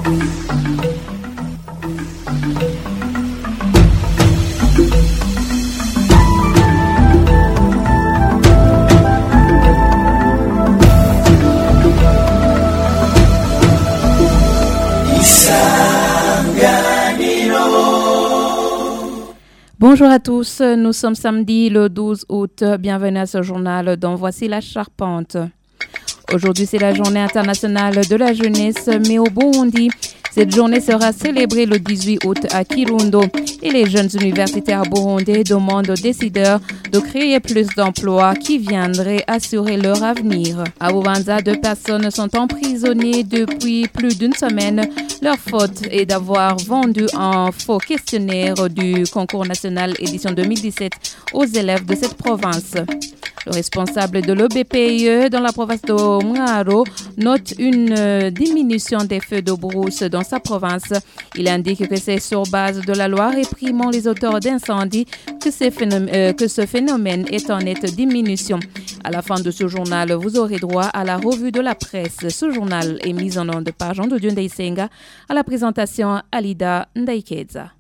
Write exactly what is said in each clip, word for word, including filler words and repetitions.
Bonjour à tous, nous sommes samedi le douze août. Bienvenue à ce journal dont voici la charpente. Aujourd'hui, c'est la journée internationale de la jeunesse, mais au Burundi, cette journée sera célébrée le dix-huit août à Kirundo et les jeunes universitaires burundais demandent aux décideurs de créer plus d'emplois qui viendraient assurer leur avenir. À Bubanza, deux personnes sont emprisonnées depuis plus d'une semaine. Leur faute est d'avoir vendu un faux questionnaire du concours national édition deux mille dix-sept aux élèves de cette province. Le responsable de l'O B P I E dans la province de Mwaro note une diminution des feux de brousse dans sa province. Il indique que c'est sur base de la loi réprimant les auteurs d'incendies que, ces phénomènes, euh, que ce phénomène est en nette diminution. À la fin de ce journal, vous aurez droit à la revue de la presse. Ce journal est mis en onde par Jean de Dieu Ndaisenga. À la présentation, Alida Ndaikeza.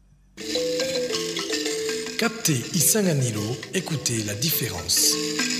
Captez Isanganilo, écoutez la différence.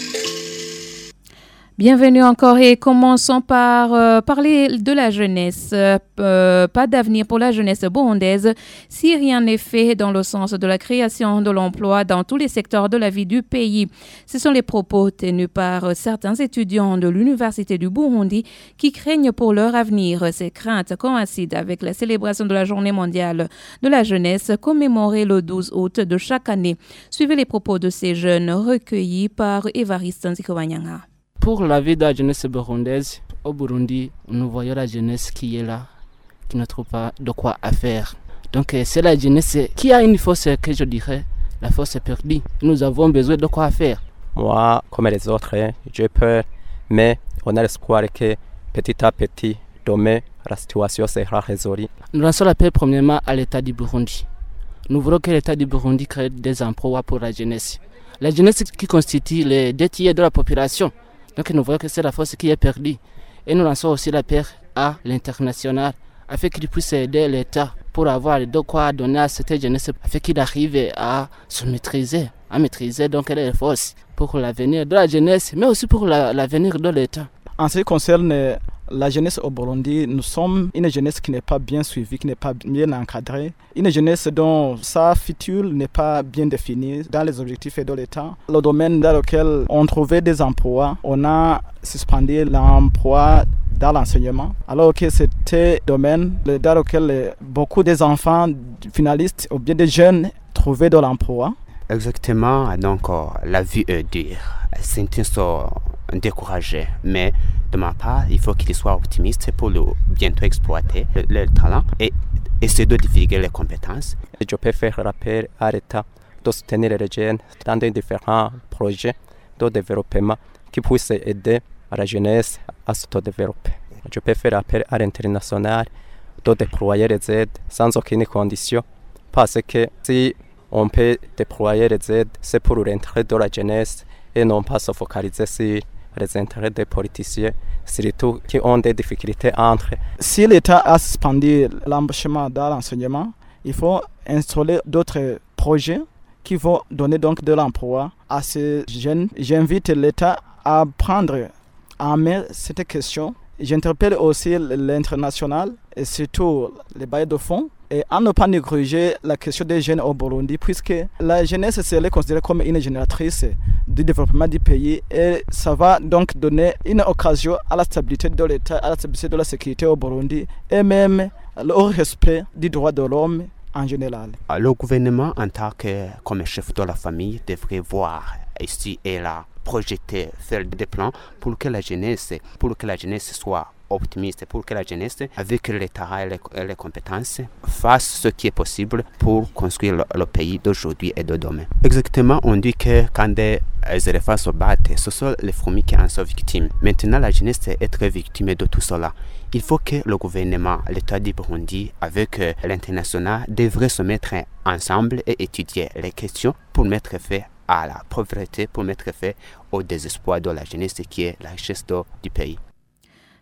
Bienvenue encore et commençons par euh, parler de la jeunesse. Euh, pas d'avenir pour la jeunesse burundaise si rien n'est fait dans le sens de la création de l'emploi dans tous les secteurs de la vie du pays. Ce sont les propos tenus par certains étudiants de l'Université du Burundi qui craignent pour leur avenir. Ces craintes coïncident avec la célébration de la Journée mondiale de la jeunesse commémorée le douze août de chaque année. Suivez les propos de ces jeunes recueillis par Évariste Nzikobanyanga. Pour la vie de la jeunesse burundaise, au Burundi, nous voyons la jeunesse qui est là, qui ne trouve pas de quoi faire. Donc c'est la jeunesse qui a une force que je dirais, la force perdue. Nous avons besoin de quoi faire. Moi, comme les autres, j'ai peur, mais on a l'espoir que petit à petit, demain, la situation sera résolue. Nous lançons l'appel premièrement à l'État du Burundi. Nous voulons que l'État du Burundi crée des emplois pour la jeunesse. La jeunesse qui constitue les deux tiers de la population. Donc nous voyons que c'est la force qui est perdue. Et nous lançons aussi l'appel à l'international afin qu'il puisse aider l'État pour avoir de quoi donner à cette jeunesse afin qu'il arrive à se maîtriser, à maîtriser donc les forces pour l'avenir de la jeunesse, mais aussi pour la, l'avenir de l'État. En ce qui concerne la jeunesse au Burundi, nous sommes une jeunesse qui n'est pas bien suivie, qui n'est pas bien encadrée. Une jeunesse dont sa future n'est pas bien définie dans les objectifs de l'État. Le domaine dans lequel on trouvait des emplois, on a suspendu l'emploi dans l'enseignement. Alors que c'était un domaine dans lequel beaucoup des enfants finalistes ou bien des jeunes trouvaient de l'emploi. Exactement, donc la vie est dure. Certains sont découragés, mais de ma part, il faut qu'ils soient optimistes pour le, bientôt exploiter leur le talent et essayer de divulguer les compétences. Je peux faire appel à l'État de soutenir les jeunes dans des différents projets de développement qui puissent aider la jeunesse à se développer. Je peux faire appel à l'international de déployer les aides sans aucune condition parce que si on peut déployer les aides, c'est pour l'intérêt de la jeunesse et non pas se focaliser sur les intérêts des politiciens, surtout qui ont des difficultés entre. Si l'État a suspendu l'embauchement dans l'enseignement, il faut installer d'autres projets qui vont donner donc de l'emploi à ces jeunes. J'invite l'État à prendre en main cette question. J'interpelle aussi l'international et surtout les bailleurs de fonds et à ne pas négliger la question des jeunes au Burundi puisque la jeunesse serait considérée comme une génératrice du développement du pays et ça va donc donner une occasion à la stabilité de l'État, à la stabilité de la sécurité au Burundi et même au respect des droits de l'homme en général. Le gouvernement en tant que comme chef de la famille devrait voir ici et là projeter, faire des plans pour que la jeunesse, pour que la jeunesse soit optimiste, pour que la jeunesse, avec l'État et les, et les compétences, fasse ce qui est possible pour construire le, le pays d'aujourd'hui et de demain. Exactement, on dit que quand des éléphants se battent, ce sont les fourmis qui en sont victimes. Maintenant, la jeunesse est très victime de tout cela. Il faut que le gouvernement, l'État du Burundi, avec l'international, devrait se mettre ensemble et étudier les questions pour mettre fin à la pauvreté, pour mettre fin au désespoir de la jeunesse qui est la richesse du pays.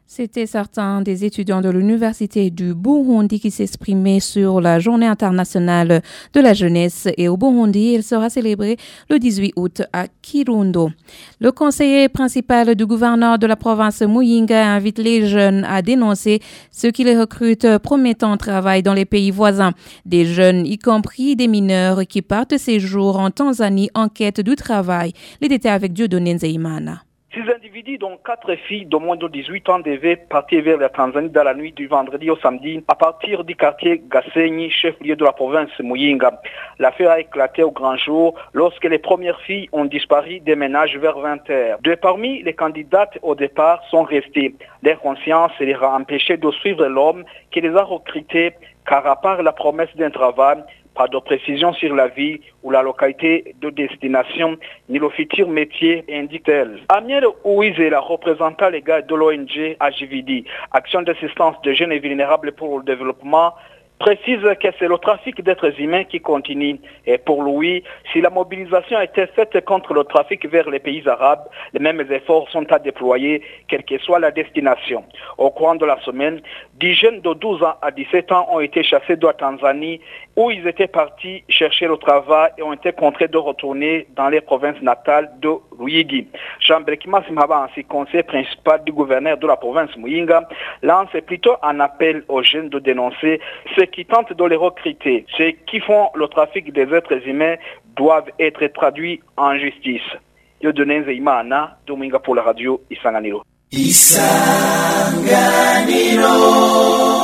C'était certains des étudiants de l'Université du Burundi qui s'exprimaient sur la Journée internationale de la jeunesse et au Burundi, elle sera célébrée le dix-huit août à Kirundo. Le conseiller principal du gouverneur de la province Muyinga invite les jeunes à dénoncer ceux qui les recrutent promettant travail dans les pays voisins. Des jeunes, y compris des mineurs, qui partent séjour en Tanzanie en quête du travail. Les détails avec Dieudonné Nzeimana. Six individus, dont quatre filles de moins de dix-huit ans, devaient partir vers la Tanzanie dans la nuit du vendredi au samedi à partir du quartier Gasenyi, chef-lieu de la province Muyinga. L'affaire a éclaté au grand jour lorsque les premières filles ont disparu des ménages vers vingt heures. Deux parmi les candidates au départ sont restées. Leur conscience les a empêchées de suivre l'homme qui les a recrutées, car à part la promesse d'un travail, pas de précision sur la ville ou la localité de destination, ni le futur métier, indique-t-elle. Amiel Ouizela, représentant légal de l'O N G A J V D, Action d'assistance de jeunes et vulnérables pour le développement, précise que c'est le trafic d'êtres humains qui continue. Et pour lui, si la mobilisation a été faite contre le trafic vers les pays arabes, les mêmes efforts sont à déployer, quelle que soit la destination. Au cours de la semaine, dix jeunes de douze ans à dix-sept ans ont été chassés de la Tanzanie, où ils étaient partis chercher le travail et ont été contraints de retourner dans les provinces natales de Ruyigi. Jean Brekima Simhaba, ainsi conseiller principal du gouverneur de la province Muyinga, lance plutôt un appel aux jeunes de dénoncer ceux qui tentent de les recruter. Ceux qui font le trafic des êtres humains doivent être traduits en justice. Dieudonné Nzeimana, de Muyinga pour la radio Isanganiro. Isanganiro.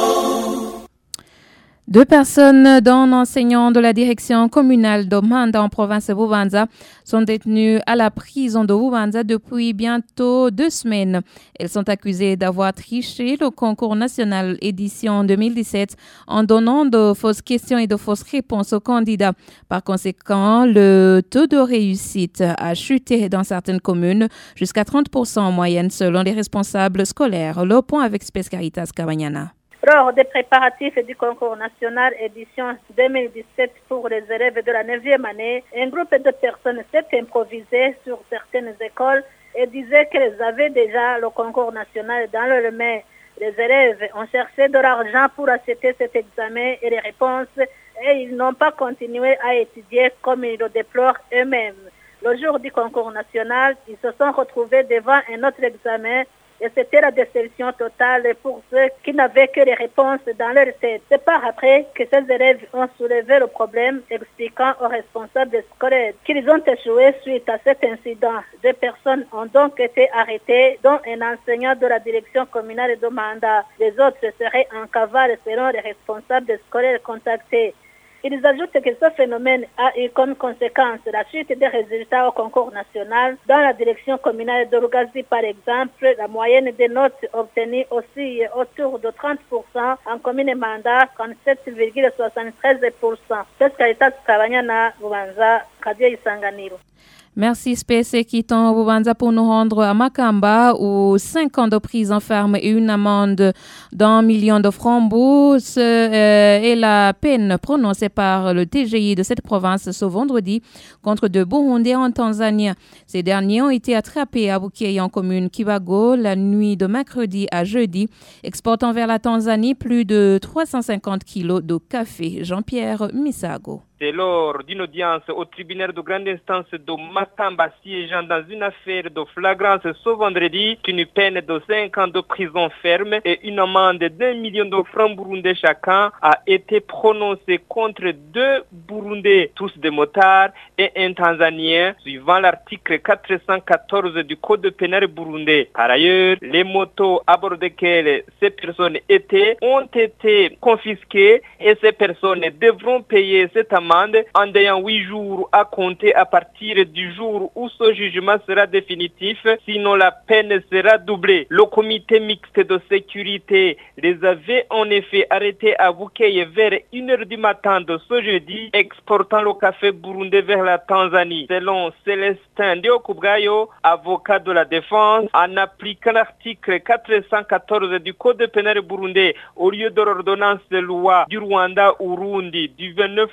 Deux personnes, dont enseignants de la direction communale de Manda en province de Bubanza, sont détenues à la prison de Bubanza depuis bientôt deux semaines. Elles sont accusées d'avoir triché le concours national édition deux mille dix-sept en donnant de fausses questions et de fausses réponses aux candidats. Par conséquent, le taux de réussite a chuté dans certaines communes jusqu'à trente pour cent en moyenne selon les responsables scolaires. Le point avec Space Caritas Kabanyana. Lors des préparatifs du concours national édition deux mille dix-sept pour les élèves de la neuvième année, un groupe de personnes s'est improvisé sur certaines écoles et disait qu'elles avaient déjà le concours national dans leur main. Les élèves ont cherché de l'argent pour acheter cet examen et les réponses et ils n'ont pas continué à étudier comme ils le déplorent eux-mêmes. Le jour du concours national, ils se sont retrouvés devant un autre examen. Et c'était la déception totale pour ceux qui n'avaient que les réponses dans leur tête. C'est par après que ces élèves ont soulevé le problème, expliquant aux responsables scolaires qu'ils ont échoué suite à cet incident. Deux personnes ont donc été arrêtées, dont un enseignant de la direction communale de Manda. Les autres seraient en cavale selon les responsables scolaires contactés. Ils ajoutent que ce phénomène a eu comme conséquence la chute des résultats au concours national. Dans la direction communale de Rugazi, par exemple, la moyenne des notes obtenues aussi autour de trente pour cent, en commune Manda, trente-sept virgule soixante-treize pour cent. C'est Caritas Kabanyana, Bubanza, Radio Isanganiro. Merci Space Kiton Bubanza pour nous rendre à Makamba où cinq ans de prison ferme et une amende d'un million de francs bourse euh, est la peine prononcée par le T G I de cette province ce vendredi contre deux Burundais en Tanzanie. Ces derniers ont été attrapés à Bukeye en commune Kibago la nuit de mercredi à jeudi, exportant vers la Tanzanie plus de trois cent cinquante kilos de café. Jean-Pierre Misago. C'est lors d'une audience au tribunal de grande instance de Makamba siégeant dans une affaire de flagrance ce vendredi qu'une peine de cinq ans de prison ferme et une amende d'un million de francs burundais chacun a été prononcée contre deux Burundais, tous des motards, et un Tanzanien, suivant l'article quatre cent quatorze du Code pénal burundais. Par ailleurs, les motos à bord desquelles ces personnes étaient ont été confisquées et ces personnes devront payer cette amende en ayant huit jours à compter à partir du jour où ce jugement sera définitif, sinon la peine sera doublée. Le comité mixte de sécurité les avait en effet arrêtés à Bukeye vers une heure du matin de ce jeudi, exportant le café burundais vers la Tanzanie. Selon Célestin Diokubgayo, avocat de la défense, en appliquant l'article quatre cent quatorze du Code pénal burundais au lieu de l'ordonnance de loi du Rwanda Urundi du vingt-neuf mai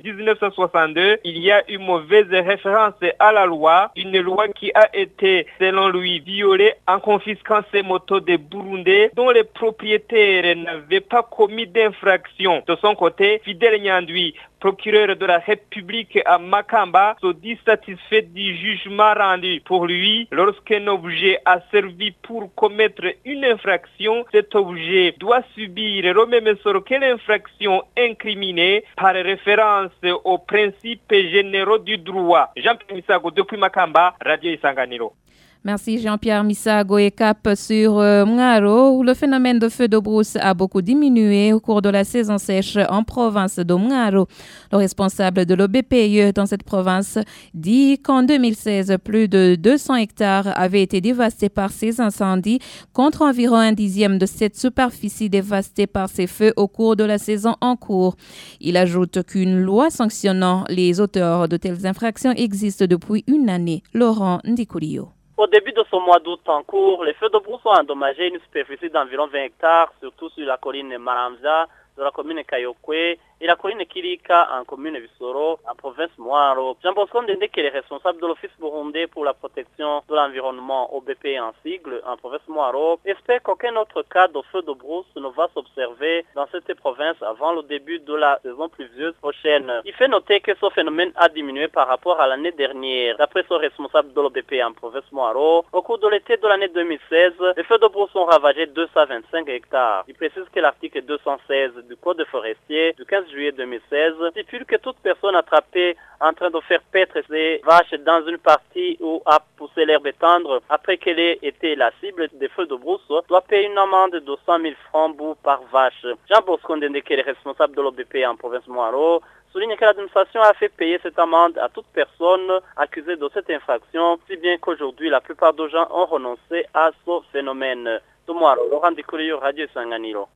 dix-neuf cent soixante-deux, il y a eu mauvaise référence à la loi, une loi qui a été, selon lui, violée en confisquant ces motos des Burundais dont les propriétaires n'avaient pas commis d'infraction. De son côté, Fidèle Nyandwi, procureur de la République à Makamba, se dit satisfait du jugement rendu. Pour lui, lorsqu'un objet a servi pour commettre une infraction, cet objet doit subir le même sort que l'infraction incriminée par référence aux principes généraux du droit. Jean-Pierre Misago depuis Makamba, Radio Isanganiro. Merci Jean-Pierre Misago et cap sur euh, Mngaro où le phénomène de feu de brousse a beaucoup diminué au cours de la saison sèche en province de Mngaro. Le responsable de l'O B P I E dans cette province dit qu'en deux mille seize, plus de deux cents hectares avaient été dévastés par ces incendies contre environ un dixième de cette superficie dévastée par ces feux au cours de la saison en cours. Il ajoute qu'une loi sanctionnant les auteurs de telles infractions existe depuis une année. Laurent Ndikurio. Au début de ce mois d'août en cours, les feux de brousse ont endommagé une superficie d'environ vingt hectares, surtout sur la colline Maramza, de la commune Kayokwe, et la colline Kirika en commune Visoro, en province Mwaro. Jean Bosco Ndende, qui est responsable de l'Office burundais pour la protection de l'environnement, O B P en sigle, en province Mwaro, espère qu'aucun autre cas de feu de brousse ne va s'observer dans cette province avant le début de la saison pluvieuse prochaine. Il fait noter que ce phénomène a diminué par rapport à l'année dernière. D'après son responsable de l'O B P en province Mwaro, au cours de l'été de l'année deux mille seize, les feux de brousse ont ravagé deux cent vingt-cinq hectares. Il précise que l'article deux cent seize du Code forestier du quinze juillet deux mille seize stipule que toute personne attrapée en train de faire paître ses vaches dans une partie où a poussé l'herbe tendre après qu'elle ait été la cible des feux de brousse doit payer une amende de cent mille francs bout par vache. Jean Bosco Ndende, qui est responsable de l'O B P en province Mwaro, souligne que l'administration a fait payer cette amende à toute personne accusée de cette infraction, si bien qu'aujourd'hui la plupart des gens ont renoncé à ce phénomène. De Mwaro, Laurent Ndikurio, Radio Isanganiro.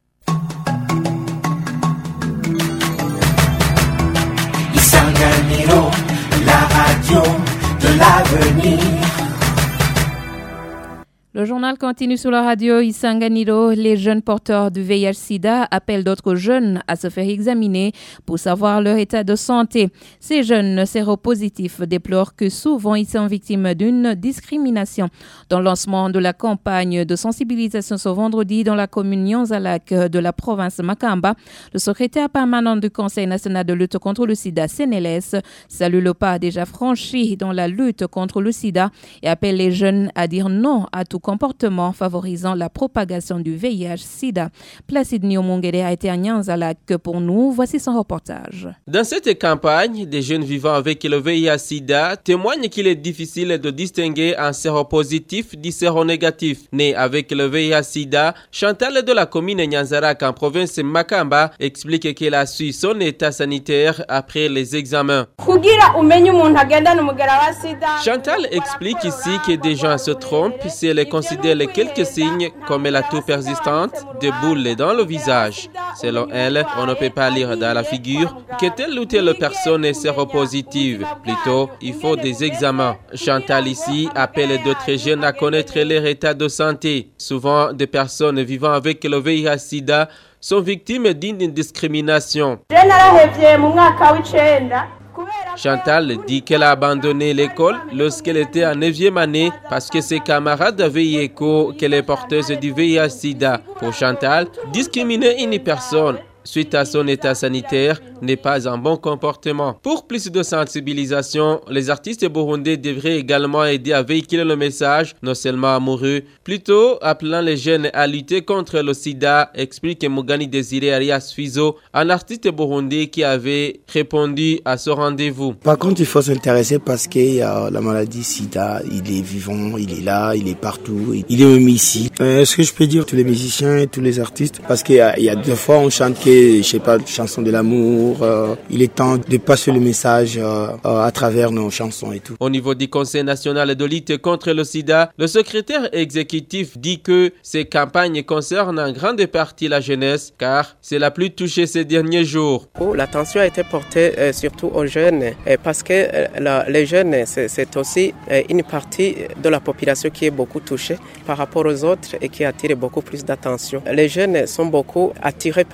Isanganiro, la radio de l'avenir. Le journal continue sur la radio Isanganiro. Les jeunes porteurs du V I H sida appellent d'autres jeunes à se faire examiner pour savoir leur état de santé. Ces jeunes séropositifs déplorent que souvent ils sont victimes d'une discrimination. Dans le lancement de la campagne de sensibilisation ce vendredi dans la commune Nyanzalak de la province Makamba, le secrétaire permanent du Conseil national de lutte contre le sida, C N L S, salue le pas déjà franchi dans la lutte contre le sida et appelle les jeunes à dire non à tout comportement favorisant la propagation du V I H sida. Placide Nyomongere a été à Nyanzalak pour nous. Voici son reportage. Dans cette campagne, des jeunes vivant avec le V I H sida témoignent qu'il est difficile de distinguer un séropositif du séronégatif. Né avec le V I H sida, Chantal de la commune Nyanzalak en province Makamba explique qu'elle a su son état sanitaire après les examens. Chantal explique ici que des gens se trompent si elle considère les quelques signes comme la toux persistante, des boules dans le visage. Selon elle, on ne peut pas lire dans la figure que telle ou telle personne est séropositive. Plutôt, il faut des examens. Chantal ici appelle d'autres jeunes à connaître leur état de santé. Souvent, des personnes vivant avec le V I H sida sont victimes d'une discrimination. Chantal dit qu'elle a abandonné l'école lorsqu'elle était en neuvième année parce que ses camarades avaient eu écho qu'elle est porteuse du V I H sida. Pour Chantal, discriminer une personne suite à son état sanitaire n'est pas un bon comportement. Pour plus de sensibilisation, les artistes burundais devraient également aider à véhiculer le message, non seulement amoureux, plutôt appelant les jeunes à lutter contre le sida, explique Mugani Désiré Arias Fizo, un artiste burundais qui avait répondu à ce rendez-vous. Par contre, il faut s'intéresser parce que euh, la maladie sida, il est vivant, il est là, il est partout, il est même ici. Euh, Est-ce que je peux dire tous les musiciens et tous les artistes? Parce qu'il y a, il y a deux fois on chante que je sais pas, chansons de l'amour. Euh, il est temps de passer le message euh, euh, à travers nos chansons et tout. Au niveau du Conseil national de lutte contre le sida, le secrétaire exécutif dit que ces campagnes concernent en grande partie la jeunesse, car c'est la plus touchée ces derniers jours. L'attention a été portée euh, surtout aux jeunes, euh, parce que euh, la, les jeunes, c'est, c'est aussi euh, une partie de la population qui est beaucoup touchée par rapport aux autres et qui attire beaucoup plus d'attention. Les jeunes sont beaucoup attirés par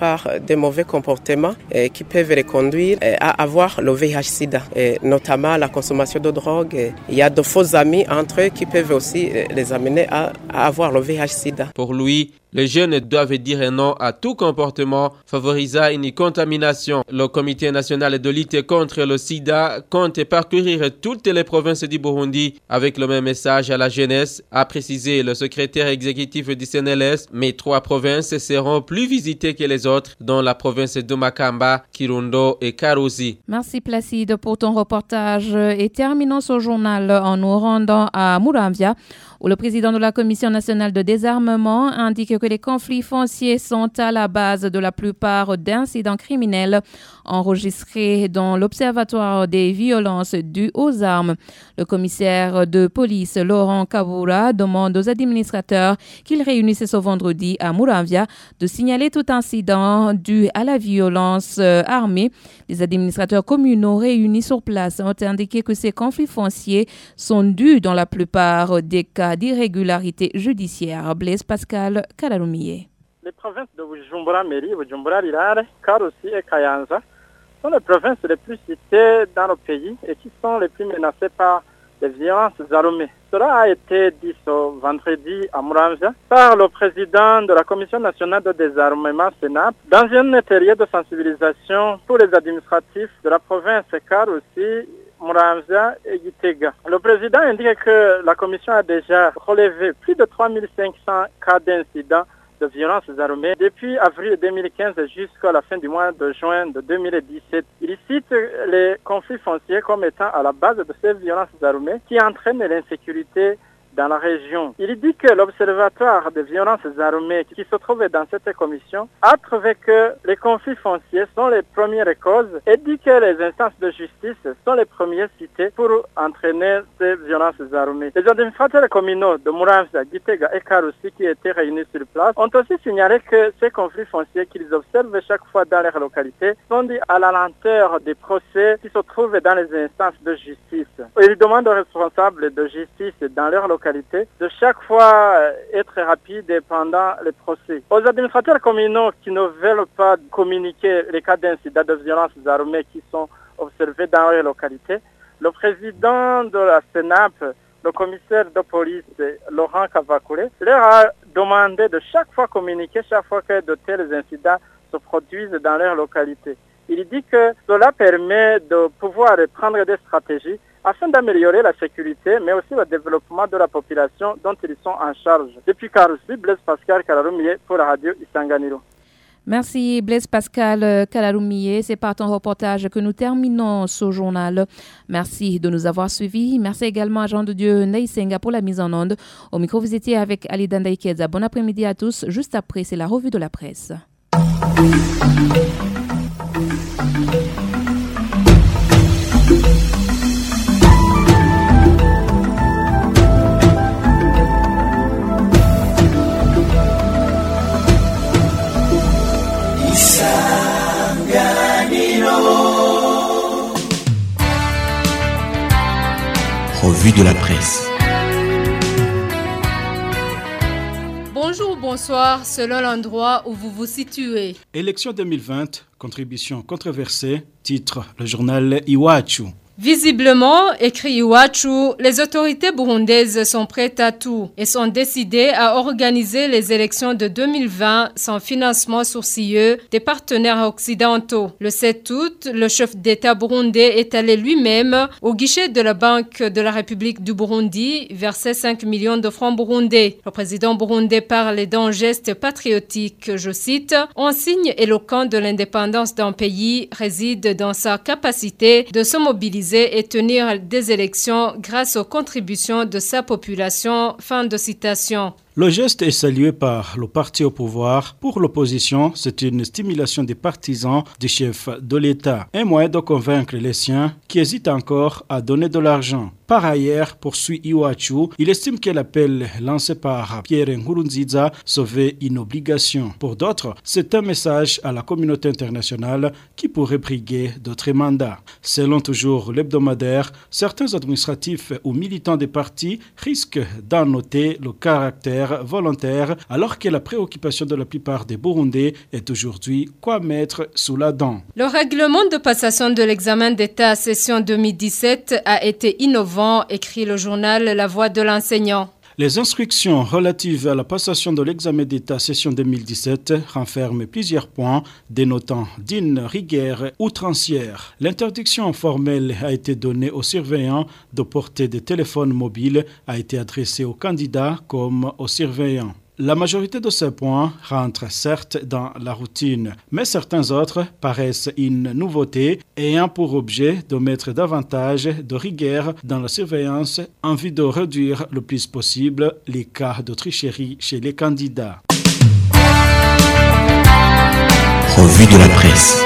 des mauvais comportements eh, qui peuvent les conduire eh, à avoir le V I H-Sida, eh, notamment la consommation de drogue. Eh. Il y a de faux amis entre eux qui peuvent aussi eh, les amener à, à avoir le V I H-Sida. Pour lui, les jeunes doivent dire non à tout comportement favorisant une contamination. Le Comité national de lutte contre le sida compte parcourir toutes les provinces du Burundi avec le même message à la jeunesse, a précisé le secrétaire exécutif du C N L S. Mais trois provinces seront plus visitées que les autres, dont la province de Makamba, Kirundo et Karuzi. Merci Placide pour ton reportage. Et terminons ce journal en nous rendant à Muramvya, où le président de la Commission nationale de désarmement indique que les conflits fonciers sont à la base de la plupart d'incidents criminels enregistrés dans l'Observatoire des violences dues aux armes. Le commissaire de police Laurent Kabura demande aux administrateurs qu'ils réunissent ce vendredi à Muramvya de signaler tout incident dû à la violence armée. Les administrateurs communaux réunis sur place ont indiqué que ces conflits fonciers sont dus dans la plupart des cas d'irrégularité judiciaire. Blaise Pascal Kalalumiye. Les provinces de Bujumbura, Meri, Bujumbura, Rirare, Karusi et Kayanza sont les provinces les plus citées dans le pays et qui sont les plus menacées par les violences armées. Cela a été dit ce vendredi à Muramvya par le président de la Commission nationale de désarmement Sénap dans un atelier de sensibilisation pour les administratifs de la province Karusi, Muramvya et Gitega. Le président indique que la commission a déjà relevé plus de trois mille cinq cents cas d'incidents de violences armées depuis avril deux mille quinze jusqu'à la fin du mois de juin de deux mille dix-sept. Il cite les conflits fonciers comme étant à la base de ces violences armées qui entraînent l'insécurité dans la région. Il dit que l'Observatoire des violences armées qui se trouve dans cette commission a trouvé que les conflits fonciers sont les premières causes et dit que les instances de justice sont les premiers cités pour entraîner ces violences armées. Les administrateurs communaux de Muramvya, Gitega et Karusi qui étaient réunis sur place ont aussi signalé que ces conflits fonciers qu'ils observent chaque fois dans leur localité sont dus à la lenteur des procès qui se trouvent dans les instances de justice. Ils demandent aux responsables de justice dans leur localité de chaque fois être rapide pendant les procès. Aux administrateurs communaux qui ne veulent pas communiquer les cas d'incidents de violences armées qui sont observés dans leur localité, le président de la Sénap, le commissaire de police Laurent Kavakure, leur a demandé de chaque fois communiquer chaque fois que de tels incidents se produisent dans leur localité. Il dit que cela permet de pouvoir prendre des stratégies afin d'améliorer la sécurité, mais aussi le développement de la population dont ils sont en charge. Depuis Karusi, Blaise Pascal Kalalumiye pour la radio Isanganiro. Merci Blaise Pascal Kalalumiye. C'est par ton reportage que nous terminons ce journal. Merci de nous avoir suivis. Merci également à Jean de Dieu Neisenga pour la mise en onde. Au micro, vous étiez avec Ali Dandaïkeza. Bon après-midi à tous. Juste après, c'est la revue de la presse. Revue de la presse. Bonjour, bonsoir, selon l'endroit où vous vous situez. Élection deux mille vingt, contribution controversée, titre le journal Iwachu. Visiblement, écrit Iwachu, les autorités burundaises sont prêtes à tout et sont décidées à organiser les élections de deux mille vingt sans financement sourcilleux des partenaires occidentaux. Le sept août, le chef d'État burundais est allé lui-même au guichet de la Banque de la République du Burundi verser cinq millions de francs burundais. Le président burundais parle d'un geste patriotique, je cite, « Un signe éloquent de l'indépendance d'un pays réside dans sa capacité de se mobiliser et tenir des élections grâce aux contributions de sa population. » Fin de citation. Le geste est salué par le parti au pouvoir. Pour l'opposition, c'est une stimulation des partisans du chef de l'État. Un moyen de convaincre les siens qui hésitent encore à donner de l'argent. Par ailleurs, poursuit Iwachu, il estime que l'appel lancé par Pierre Nkurunziza sauver une obligation. Pour d'autres, c'est un message à la communauté internationale qui pourrait briguer d'autres mandats. Selon toujours l'hebdomadaire, certains administratifs ou militants des partis risquent d'en noter le caractère volontaire alors que la préoccupation de la plupart des Burundais est aujourd'hui quoi mettre sous la dent. Le règlement de passation de l'examen d'État session deux mille dix-sept a été innovant, écrit le journal La Voix de l'enseignant. Les instructions relatives à la passation de l'examen d'État session deux mille dix-sept renferment plusieurs points, dénotant d'une rigueur outrancière. L'interdiction formelle a été donnée aux surveillants de porter des téléphones mobiles, a été adressée aux candidats comme aux surveillants. La majorité de ces points rentrent certes dans la routine, mais certains autres paraissent une nouveauté ayant pour objet de mettre davantage de rigueur dans la surveillance en vue de réduire le plus possible les cas de tricherie chez les candidats. Revue de la presse.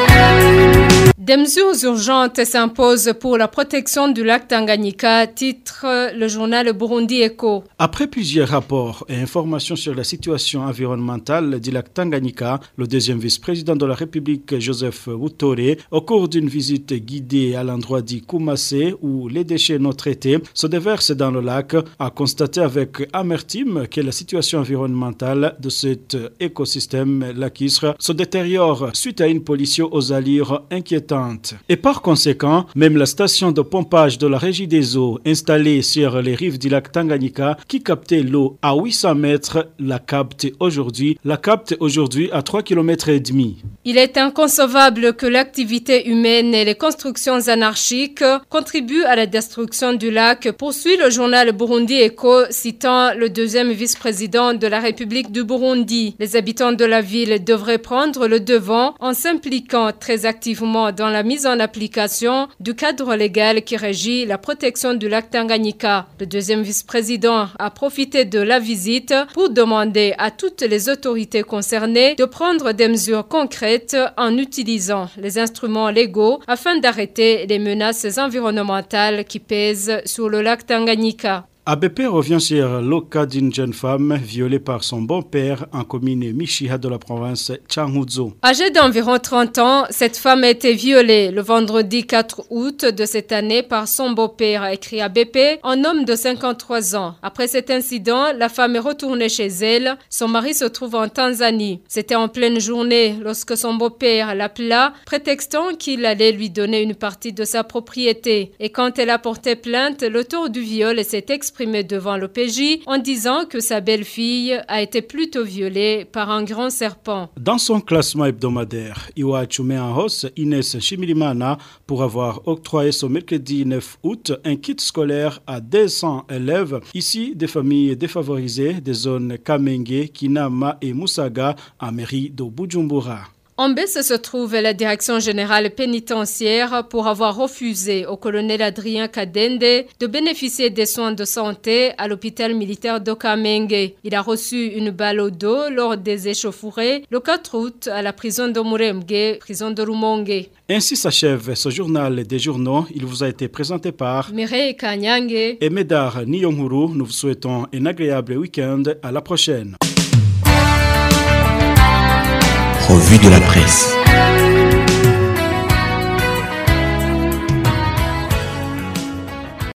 Des mesures urgentes s'imposent pour la protection du lac Tanganyika, titre le journal Burundi Echo. Après plusieurs rapports et informations sur la situation environnementale du lac Tanganyika, le deuxième vice-président de la République, Joseph Butore, au cours d'une visite guidée à l'endroit dit Koumassé, où les déchets non traités se déversent dans le lac, a constaté avec amertume que la situation environnementale de cet écosystème lacustre se détériore suite à une pollution aux allures inquiétantes. Et par conséquent, même la station de pompage de la Régie des eaux installée sur les rives du lac Tanganyika qui captait l'eau à huit cents mètres la capte aujourd'hui, la capte aujourd'hui à trois kilomètres et demi. Il est inconcevable que l'activité humaine et les constructions anarchiques contribuent à la destruction du lac, poursuit le journal Burundi Echo, citant le deuxième vice-président de la République du Burundi. Les habitants de la ville devraient prendre le devant en s'impliquant très activement dans la mise en application du cadre légal qui régit la protection du lac Tanganyika. Le deuxième vice-président a profité de la visite pour demander à toutes les autorités concernées de prendre des mesures concrètes en utilisant les instruments légaux afin d'arrêter les menaces environnementales qui pèsent sur le lac Tanganyika. A B P revient sur le cas d'une jeune femme violée par son bon-père en commune Michiha de la province Changuzo. Âgée d'environ trente ans, cette femme a été violée le vendredi quatre août de cette année par son beau-père, a écrit A B P, un homme de cinquante-trois ans. Après cet incident, la femme est retournée chez elle. Son mari se trouve en Tanzanie. C'était en pleine journée lorsque son beau-père l'appela, prétextant qu'il allait lui donner une partie de sa propriété. Et quand elle a porté plainte, l'auteur du viol s'est exprimé exprimé devant l'O P J en disant que sa belle-fille a été plutôt violée par un grand serpent. Dans son classement hebdomadaire, Iwachu met en hausse Inès Chimilimana pour avoir octroyé ce mercredi neuf août un kit scolaire à deux cents élèves, ici des familles défavorisées des zones Kamenge, Kinama et Musaga en mairie de Bujumbura. En baisse se trouve la direction générale pénitentiaire pour avoir refusé au colonel Adrien Kadende de bénéficier des soins de santé à l'hôpital militaire de Kamenge. Il a reçu une balle au dos lors des échauffourées le quatre août à la prison de Muremge, prison de Rumonge. Ainsi s'achève ce journal des journaux. Il vous a été présenté par Mireille Kanyange et Médard Niyonhuru. Nous vous souhaitons un agréable week-end. À la prochaine. Revue de la presse.